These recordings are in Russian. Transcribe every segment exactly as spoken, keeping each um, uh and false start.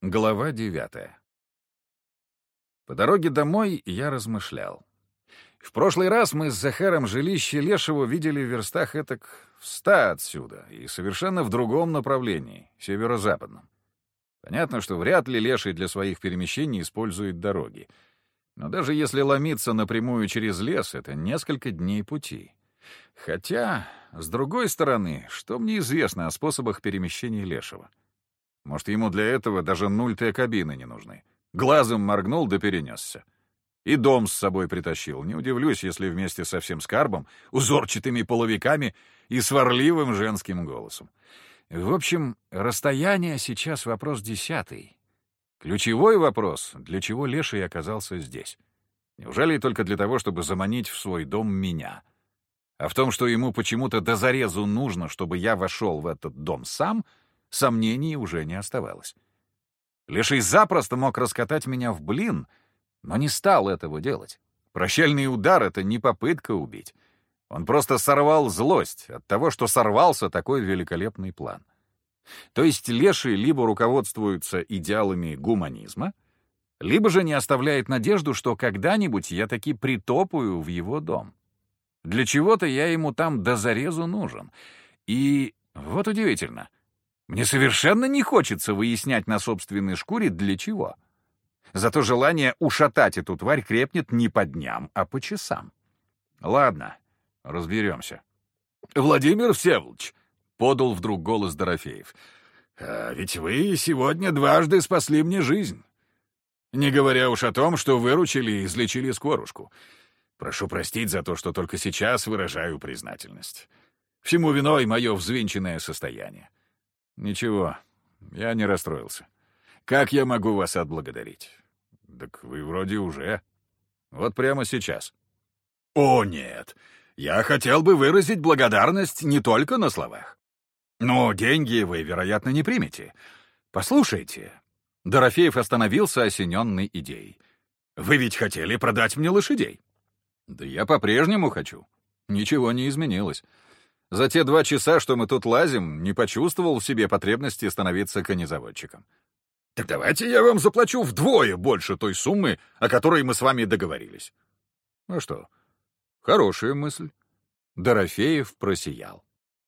Глава девятая. По дороге домой я размышлял. В прошлый раз мы с Захаром жилище Лешего видели в верстах этак в ста отсюда и совершенно в другом направлении, северо-западном. Понятно, что вряд ли Леший для своих перемещений использует дороги. Но даже если ломиться напрямую через лес, это несколько дней пути. Хотя, с другой стороны, что мне известно о способах перемещения Лешего? Может, ему для этого даже нультые кабины не нужны. Глазом моргнул да перенесся. И дом с собой притащил. Не удивлюсь, если вместе со всем скарбом, узорчатыми половиками и сварливым женским голосом. В общем, расстояние сейчас вопрос десятый. Ключевой вопрос, для чего Леший оказался здесь? Неужели только для того, чтобы заманить в свой дом меня? А в том, что ему почему-то до зарезу нужно, чтобы я вошел в этот дом сам, сомнений уже не оставалось. Леший запросто мог раскатать меня в блин, но не стал этого делать. Прощальный удар — это не попытка убить. Он просто сорвал злость от того, что сорвался такой великолепный план. То есть Леший либо руководствуется идеалами гуманизма, либо же не оставляет надежду, что когда-нибудь я таки притопаю в его дом. Для чего-то я ему там до зарезу нужен. И вот удивительно, мне совершенно не хочется выяснять на собственной шкуре, для чего. Зато желание ушатать эту тварь крепнет не по дням, а по часам. Ладно, разберемся. Владимир Всеволодович, — подал вдруг голос Дорофеев, — а ведь вы сегодня дважды спасли мне жизнь. Не говоря уж о том, что выручили и излечили скорушку. Прошу простить за то, что только сейчас выражаю признательность. Всему виной мое взвинченное состояние. Ничего, я не расстроился. Как я могу вас отблагодарить? Так вы вроде уже. Вот прямо сейчас. О, нет. Я хотел бы выразить благодарность не только на словах. Но деньги вы, вероятно, не примете. Послушайте. Дорофеев остановился, осененный идеей. Вы ведь хотели продать мне лошадей? Да я по-прежнему хочу. Ничего не изменилось. За те два часа, что мы тут лазим, не почувствовал в себе потребности становиться конезаводчиком. Так давайте я вам заплачу вдвое больше той суммы, о которой мы с вами договорились. Ну что, хорошая мысль. Дорофеев просиял.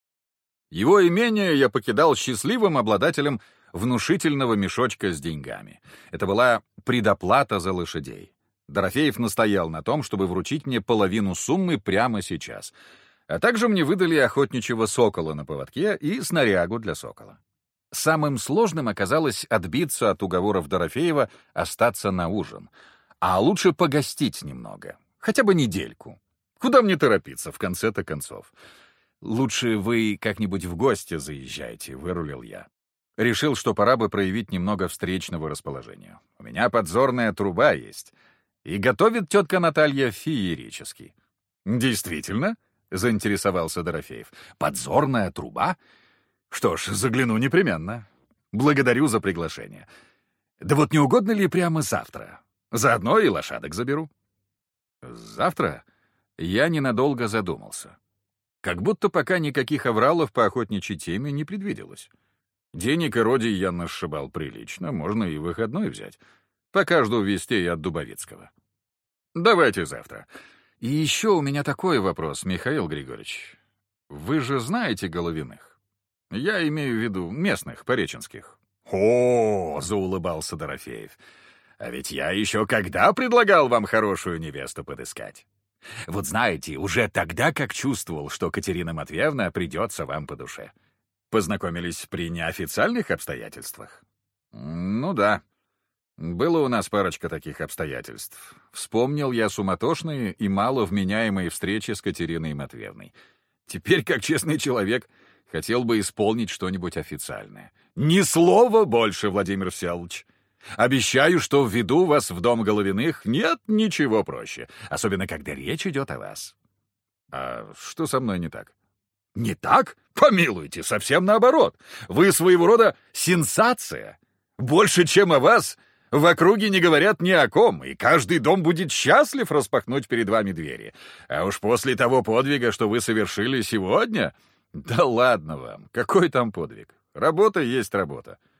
Его имение я покидал счастливым обладателем внушительного мешочка с деньгами. Это была предоплата за лошадей. Дорофеев настоял на том, чтобы вручить мне половину суммы прямо сейчас. А также мне выдали охотничьего сокола на поводке и снарягу для сокола. Самым сложным оказалось отбиться от уговоров Дорофеева остаться на ужин. А лучше погостить немного. Хотя бы недельку. Куда мне торопиться, в конце-то концов? Лучше вы как-нибудь в гости заезжайте, вырулил я. Решил, что пора бы проявить немного встречного расположения. У меня подзорная труба есть. И готовит тетка Наталья феерически. Действительно? — заинтересовался Дорофеев. «Подзорная труба? Что ж, загляну непременно. Благодарю за приглашение. Да вот не угодно ли прямо завтра? Заодно и лошадок заберу». «Завтра?» Я ненадолго задумался. Как будто пока никаких авралов по охотничьей теме не предвиделось. Денег и роди я насшибал прилично, можно и выходной взять. Пока жду вестей от Дубовицкого. Давайте завтра. И еще у меня такой вопрос, Михаил Григорьевич. Вы же знаете Головиных? Я имею в виду местных, пореченских. О, заулыбался Дорофеев. А ведь я еще когда предлагал вам хорошую невесту подыскать? Вот знаете, уже тогда как чувствовал, что Катерина Матвеевна придется вам по душе. Познакомились при неофициальных обстоятельствах? Ну да. Было у нас парочка таких обстоятельств. Вспомнил я суматошные и маловменяемые встречи с Катериной Матвеевной. Теперь, как честный человек, хотел бы исполнить что-нибудь официальное. Ни слова больше, Владимир Всеволодович. Обещаю, что введу вас в дом Головиных нет ничего проще, особенно когда речь идет о вас. А что со мной не так? Не так? Помилуйте, совсем наоборот. Вы своего рода сенсация. Больше, чем о вас, в округе не говорят ни о ком, и каждый дом будет счастлив распахнуть перед вами двери. А уж после того подвига, что вы совершили сегодня... Да ладно вам, какой там подвиг? Работа есть работа.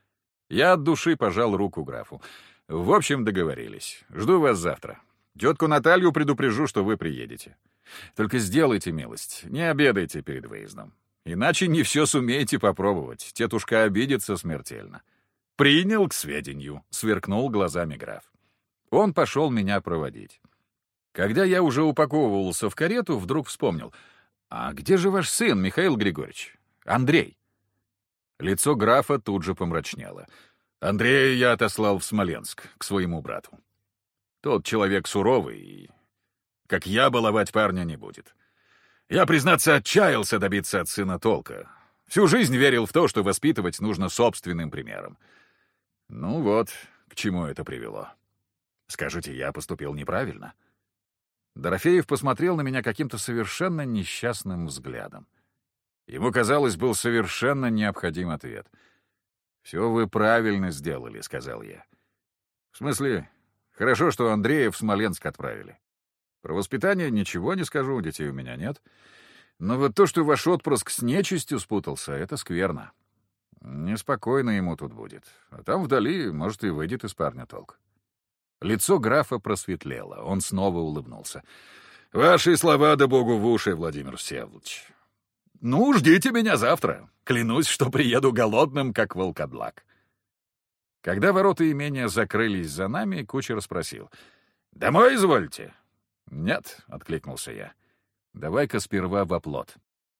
Я от души пожал руку графу. В общем, договорились. Жду вас завтра. Тетку Наталью предупрежу, что вы приедете. Только сделайте милость, не обедайте перед выездом. Иначе не все сумеете попробовать. Тетушка обидится смертельно. Принял к сведению, сверкнул глазами граф. Он пошел меня проводить. Когда я уже упаковывался в карету, вдруг вспомнил. «А где же ваш сын, Михаил Григорьевич? Андрей?» Лицо графа тут же помрачнело. Андрея я отослал в Смоленск, к своему брату. Тот человек суровый, и, как я, баловать парня не будет. Я, признаться, отчаялся добиться от сына толка. Всю жизнь верил в то, что воспитывать нужно собственным примером. Ну вот, к чему это привело. Скажите, я поступил неправильно? Дорофеев посмотрел на меня каким-то совершенно несчастным взглядом. Ему, казалось, был совершенно необходим ответ. «Все вы правильно сделали», — сказал я. «В смысле, хорошо, что Андрея в Смоленск отправили. Про воспитание ничего не скажу, детей у меня нет. Но вот то, что ваш отпрыск с нечистью спутался, это скверно. Неспокойно ему тут будет. А там вдали, может, и выйдет из парня толк». Лицо графа просветлело. Он снова улыбнулся. «Ваши слова да богу в уши, Владимир Всеволодович. Ну, ждите меня завтра. Клянусь, что приеду голодным, как волкодлак». Когда ворота имения закрылись за нами, кучер спросил. «Домой извольте?» «Нет», — откликнулся я. «Давай-ка сперва в оплот».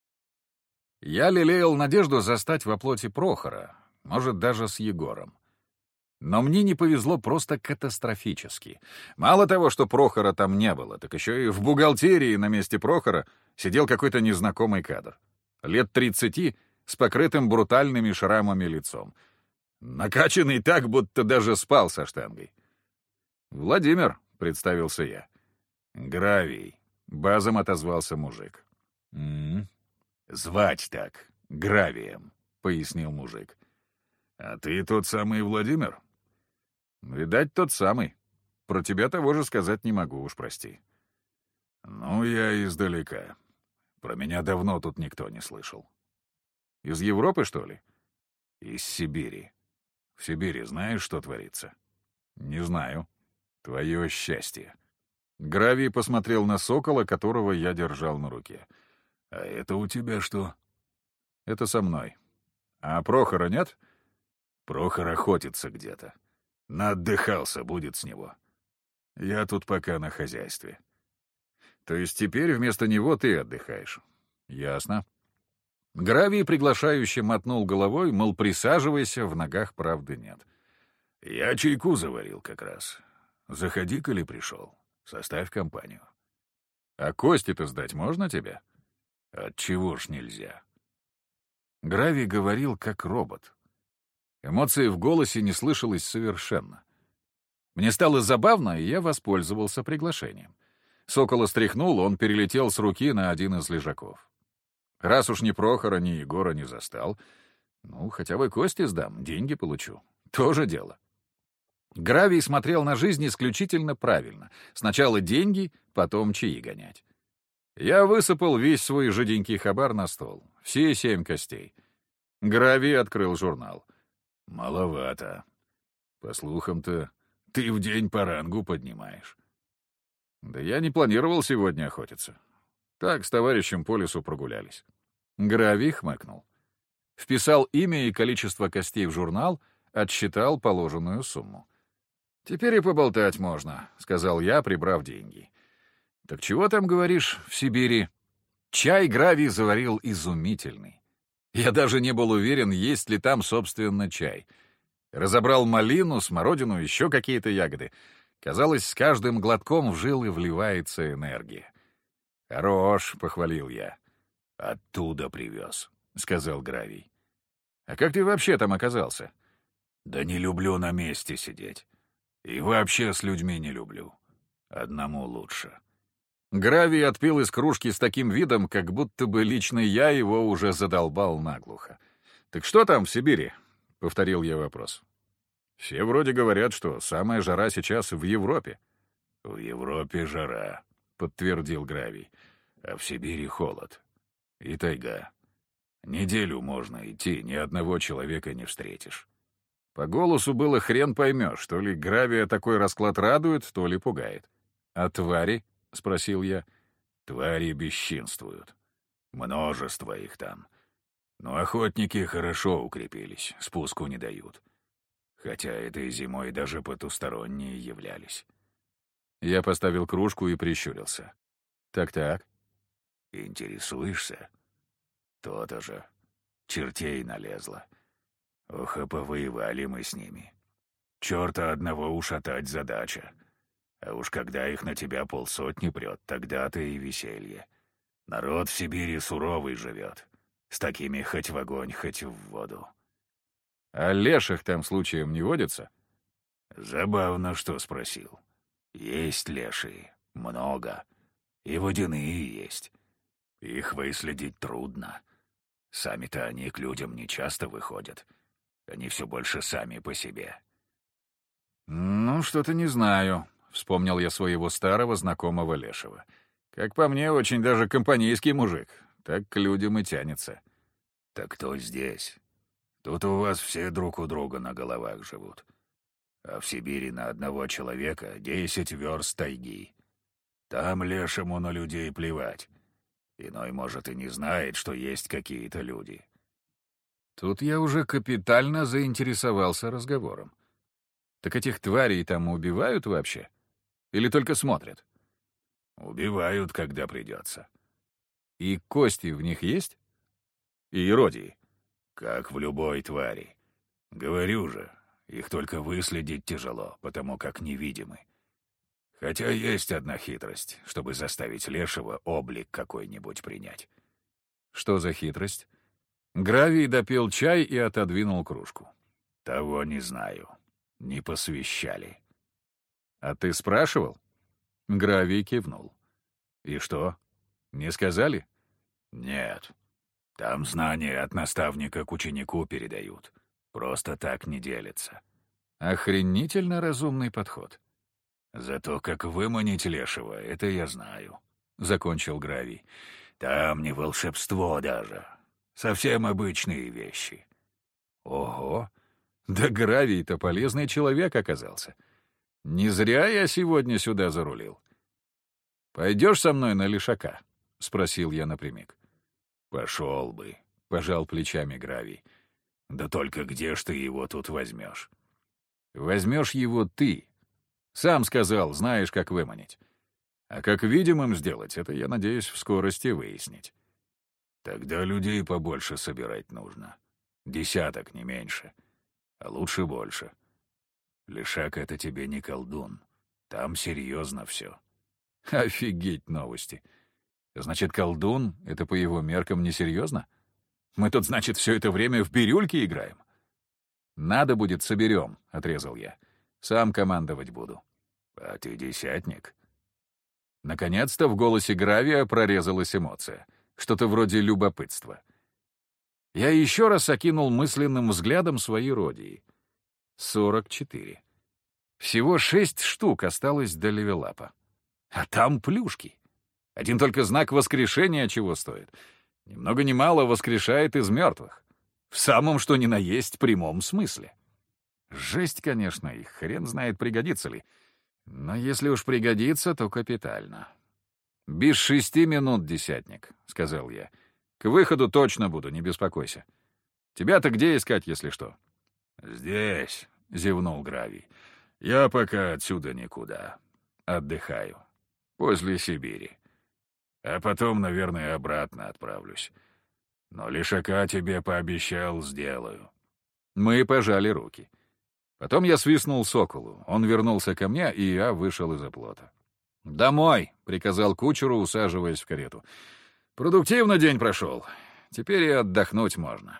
Я лелеял надежду застать в оплоте Прохора, может, даже с Егором. Но мне не повезло просто катастрофически. Мало того, что Прохора там не было, так еще и в бухгалтерии на месте Прохора сидел какой-то незнакомый кадр. Лет тридцати, с покрытым брутальными шрамами лицом. Накачанный так, будто даже спал со штангой. «Владимир», — представился я. «Гравий», — базом отозвался мужик. «М-м, звать так, Гравием», — пояснил мужик. «А ты тот самый Владимир?» «Видать, тот самый. Про тебя того же сказать не могу, уж прости». «Ну, я издалека. Про меня давно тут никто не слышал». «Из Европы, что ли?» «Из Сибири. В Сибири знаешь, что творится?» «Не знаю. Твое счастье». Гравий посмотрел на сокола, которого я держал на руке. «А это у тебя что?» «Это со мной. А Прохора нет?» «Прохор охотится где-то. Наотдыхался, будет с него. Я тут пока на хозяйстве». «То есть теперь вместо него ты отдыхаешь?» «Ясно». Гравий приглашающе мотнул головой, мол, присаживайся, в ногах правды нет. «Я чайку заварил как раз. Заходи-ка ли пришел. Составь компанию». «А кости-то сдать можно тебе?» «Отчего ж нельзя?» Гравий говорил как робот. Эмоции в голосе не слышалось совершенно. Мне стало забавно, и я воспользовался приглашением. Сокола стряхнул, он перелетел с руки на один из лежаков. Раз уж ни Прохора, ни Егора не застал, ну, хотя бы кости сдам, деньги получу. Тоже дело. Гравий смотрел на жизнь исключительно правильно. Сначала деньги, потом чаи гонять. Я высыпал весь свой жиденький хабар на стол. Все семь костей. Гравий открыл журнал. «Маловато. По слухам-то, ты в день по рангу поднимаешь». «Да я не планировал сегодня охотиться. Так, с товарищем по лесу прогулялись». Гравий хмыкнул. Вписал имя и количество костей в журнал, отсчитал положенную сумму. «Теперь и поболтать можно», — сказал я, прибрав деньги. «Так чего там, говоришь, в Сибири?» Чай Гравий заварил изумительный. Я даже не был уверен, есть ли там, собственно, чай. Разобрал малину, смородину, еще какие-то ягоды. Казалось, с каждым глотком в жилы вливается энергия. «Хорош», — похвалил я. «Оттуда привез», — сказал Гравий. «А как ты вообще там оказался?» «Да не люблю на месте сидеть. И вообще с людьми не люблю. Одному лучше». Гравий отпил из кружки с таким видом, как будто бы лично я его уже задолбал наглухо. «Так что там в Сибири?» — повторил я вопрос. «Все вроде говорят, что самая жара сейчас в Европе». «В Европе жара», — подтвердил Гравий. «А в Сибири холод. И тайга. Неделю можно идти, ни одного человека не встретишь. По голосу было хрен поймешь, то ли Гравия такой расклад радует, то ли пугает. «А твари?» — спросил я. «Твари бесчинствуют. Множество их там. Но охотники хорошо укрепились, спуску не дают. Хотя этой зимой даже потусторонние являлись». Я поставил кружку и прищурился. «Так-так». «Интересуешься?» «То-то же. Чертей налезло. Ох, а повоевали мы с ними. Черта одного ушатать задача. А уж когда их на тебя полсотни прет, тогда-то и веселье. Народ в Сибири суровый живет. С такими хоть в огонь, хоть в воду». «А леших там случаем не водится?» «Забавно, что спросил. Есть лешие. Много. И водяные есть. Их выследить трудно. Сами-то они к людям не часто выходят. Они все больше сами по себе». «Ну, что-то не знаю», — вспомнил я своего старого знакомого лешего. «Как по мне, очень даже компанейский мужик. Так к людям и тянется». «Так кто здесь? Тут у вас все друг у друга на головах живут. А в Сибири на одного человека десять верст тайги. Там лешему на людей плевать. Иной, может, и не знает, что есть какие-то люди». Тут я уже капитально заинтересовался разговором. «Так этих тварей там убивают вообще? Или только смотрят?» «Убивают, когда придется». «И кости в них есть? И эродии?» «Как в любой твари. Говорю же, их только выследить тяжело, потому как невидимы. Хотя есть одна хитрость, чтобы заставить лешего облик какой-нибудь принять». «Что за хитрость?» Гравий допил чай и отодвинул кружку. «Того не знаю. Не посвящали». «А ты спрашивал?» Гравий кивнул. «И что, не сказали?» «Нет. Там знания от наставника к ученику передают. Просто так не делятся». «Охренительно разумный подход». «Зато как выманить лешего, это я знаю», — закончил Гравий. «Там не волшебство даже. Совсем обычные вещи». «Ого! Да Гравий-то полезный человек оказался. Не зря я сегодня сюда зарулил». «Пойдешь со мной на лешака?» — спросил я напрямик. «Пошел бы», — пожал плечами Гравий. «Да только где ж ты его тут возьмешь?» «Возьмешь его ты. Сам сказал, знаешь, как выманить. А как видимым сделать, это, я надеюсь, в скорости выяснить». «Тогда людей побольше собирать нужно. Десяток, не меньше. А лучше больше. Лешак — это тебе не колдун. Там серьезно все». «Офигеть новости. Значит, колдун — это по его меркам несерьезно? Мы тут, значит, все это время в бирюльки играем?» «Надо будет, соберем», — отрезал я. «Сам командовать буду». «А ты десятник?» Наконец-то в голосе Гравия прорезалась эмоция. Что-то вроде любопытства. Я еще раз окинул мысленным взглядом свои родии. Сорок четыре. Всего шесть штук осталось до левелапа. А там плюшки. Один только знак воскрешения чего стоит. Ни много ни мало воскрешает из мертвых. В самом что ни на есть прямом смысле. Жесть, конечно, и хрен знает, пригодится ли. Но если уж пригодится, то капитально. «Без шести минут, десятник», — сказал я. «К выходу точно буду, не беспокойся. Тебя-то где искать, если что?» «Здесь», — зевнул Гравий. «Я пока отсюда никуда. Отдыхаю. После Сибири. А потом, наверное, обратно отправлюсь. Но лешака тебе пообещал, сделаю». Мы пожали руки. Потом я свистнул соколу. Он вернулся ко мне, и я вышел из оплота. «Домой», — приказал кучеру, усаживаясь в карету. «Продуктивно день прошел. Теперь и отдохнуть можно».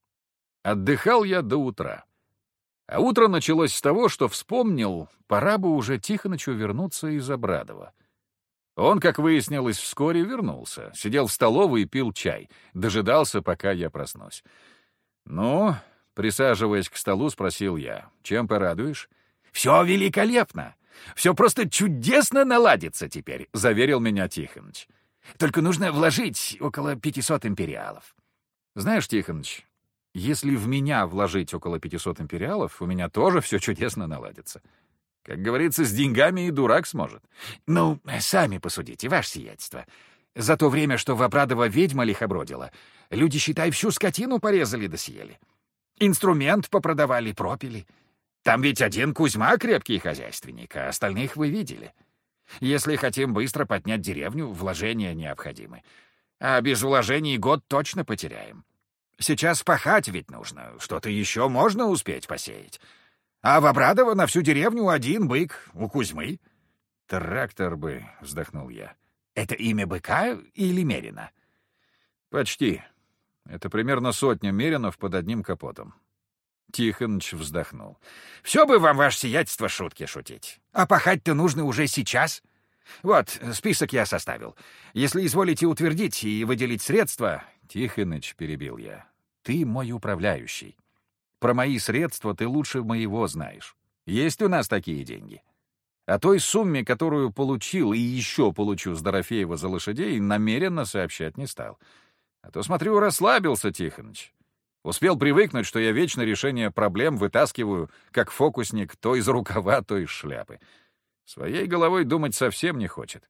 Отдыхал я до утра. А утро началось с того, что вспомнил, пора бы уже Тихонычу вернуться из Обрадова. Он, как выяснилось, вскоре вернулся. Сидел в столовой и пил чай. Дожидался, пока я проснусь. «Ну?» — присаживаясь к столу, спросил я. «Чем порадуешь?» «Все великолепно! Все просто чудесно наладится теперь», — заверил меня Тихоныч. «Только нужно вложить около пятисот империалов». «Знаешь, Тихоныч, Если в меня вложить около пятисот империалов, у меня тоже все чудесно наладится. Как говорится, с деньгами и дурак сможет. Ну, сами посудите, ваше сиятельство. За то время, что в Обрадово ведьма лихобродила, люди, считай, всю скотину порезали да съели. Инструмент попродавали, пропили. Там ведь один Кузьма крепкий хозяйственник, а остальных вы видели. Если хотим быстро поднять деревню, вложения необходимы. А без вложений год точно потеряем. Сейчас пахать ведь нужно, что-то еще можно успеть посеять. А в Обрадово на всю деревню один бык у Кузьмы. «Трактор бы», — вздохнул я. Это имя быка или мерина? «Почти. Это примерно сотня меринов под одним капотом». Тихоныч вздохнул. «Все бы вам, ваше сиятельство, шутки шутить. А пахать-то нужно уже сейчас. Вот, список я составил. Если изволите утвердить и выделить средства...» «Тихоныч», — перебил я, — «ты мой управляющий. Про мои средства ты лучше моего знаешь. Есть у нас такие деньги. О той сумме, которую получил и еще получу с Дорофеева за лошадей, намеренно сообщать не стал. А то, смотрю, расслабился Тихоныч. Успел привыкнуть, что я вечно решение проблем вытаскиваю, как фокусник, то из рукава, то из шляпы. Своей головой думать совсем не хочет».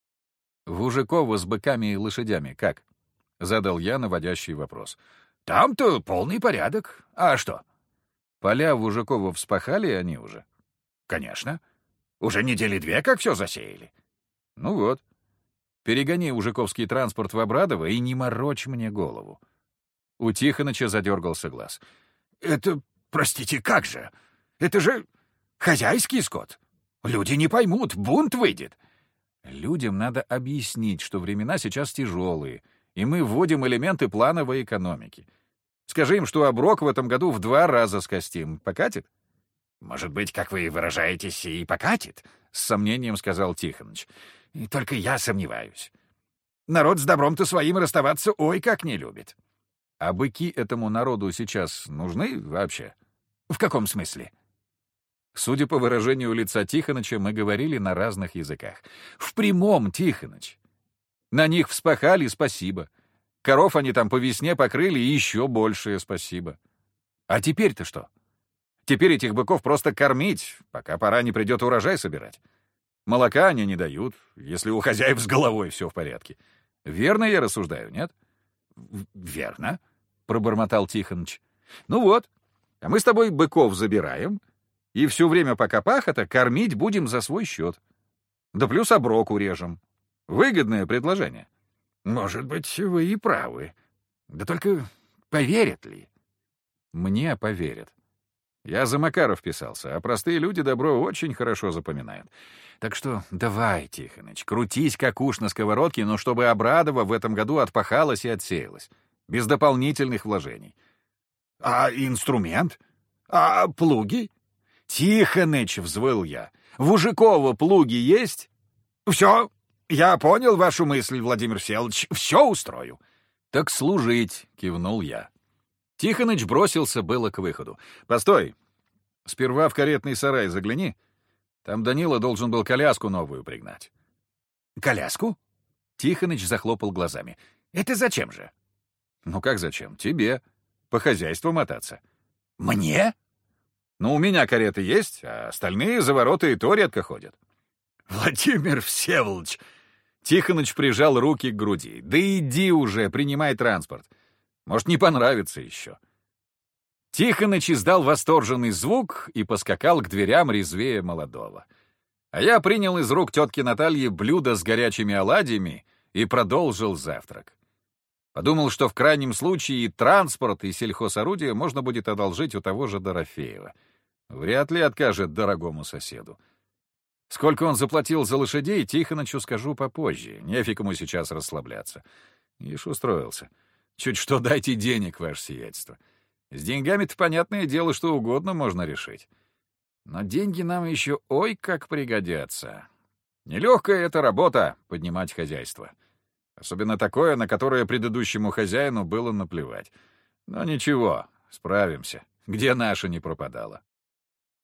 «В Ужикова с быками и лошадями как?» — задал я наводящий вопрос. «Там-то полный порядок. А что?» «Поля в Ужикова вспахали они уже?» «Конечно. Уже недели две, как все засеяли». «Ну вот. Перегони ужиковский транспорт в Обрадово и не морочь мне голову». У Тихоныча задергался глаз. «Это, простите, как же? Это же хозяйский скот. Люди не поймут, бунт выйдет». «Людям надо объяснить, что времена сейчас тяжелые, и мы вводим элементы плановой экономики. Скажи им, что оброк в этом году в два раза скостим. Покатит?» «Может быть, как вы выражаетесь, и покатит?» — с сомнением сказал Тихоныч. «И только я сомневаюсь. Народ с добром-то своим расставаться ой как не любит». «А быки этому народу сейчас нужны вообще?» «В каком смысле?» Судя по выражению лица Тихоныча, мы говорили на разных языках. «В прямом, Тихоныч. На них вспахали, спасибо. Коров они там по весне покрыли, и еще большее спасибо. А теперь-то что? Теперь этих быков просто кормить, пока пора не придет урожай собирать. Молока они не дают, если у хозяев с головой все в порядке. Верно я рассуждаю, нет?» «Верно», — пробормотал Тихоныч. «Ну вот, а мы с тобой быков забираем, и все время, пока пахота, кормить будем за свой счет. Да плюс оброк урежем. Выгодное предложение». «Может быть, вы и правы. Да только поверят ли?» «Мне поверят. Я за Макаров писался, а простые люди добро очень хорошо запоминают. Так что давай, Тихоныч, крутись как уж на сковородке, но чтобы Обрадово в этом году отпахалось и отсеялось. Без дополнительных вложений». «А инструмент? А плуги?» «Тихоныч», — взвыл я, — «в Ужикова плуги есть?» «Все, я понял вашу мысль, Владимир Всеволодович, все устрою». «Так служить», — кивнул я. Тихоныч бросился было к выходу. «Постой! Сперва в каретный сарай загляни. Там Данила должен был коляску новую пригнать». «Коляску?» Тихоныч захлопал глазами. «Это зачем же?» «Ну как зачем? Тебе. По хозяйству мотаться». «Мне?» «Ну, у меня кареты есть, а остальные за ворота и то редко ходят». «Владимир Всеволодович!» Тихоныч прижал руки к груди. «Да иди уже, принимай транспорт. Может, не понравится еще». Тихоныч издал восторженный звук и поскакал к дверям резвее молодого. А я принял из рук тетки Натальи блюдо с горячими оладьями и продолжил завтрак. Подумал, что в крайнем случае и транспорт, и сельхозорудие можно будет одолжить у того же Дорофеева. Вряд ли откажет дорогому соседу. Сколько он заплатил за лошадей, Тихонычу скажу попозже. Нефиг ему сейчас расслабляться. Ишь устроился. Чуть что дайте денег, ваше сиятельство. С деньгами-то, понятное дело, что угодно можно решить. Но деньги нам еще ой как пригодятся. Нелегкая эта работа — поднимать хозяйство. Особенно такое, на которое предыдущему хозяину было наплевать. Но ничего, справимся. Где наша не пропадала.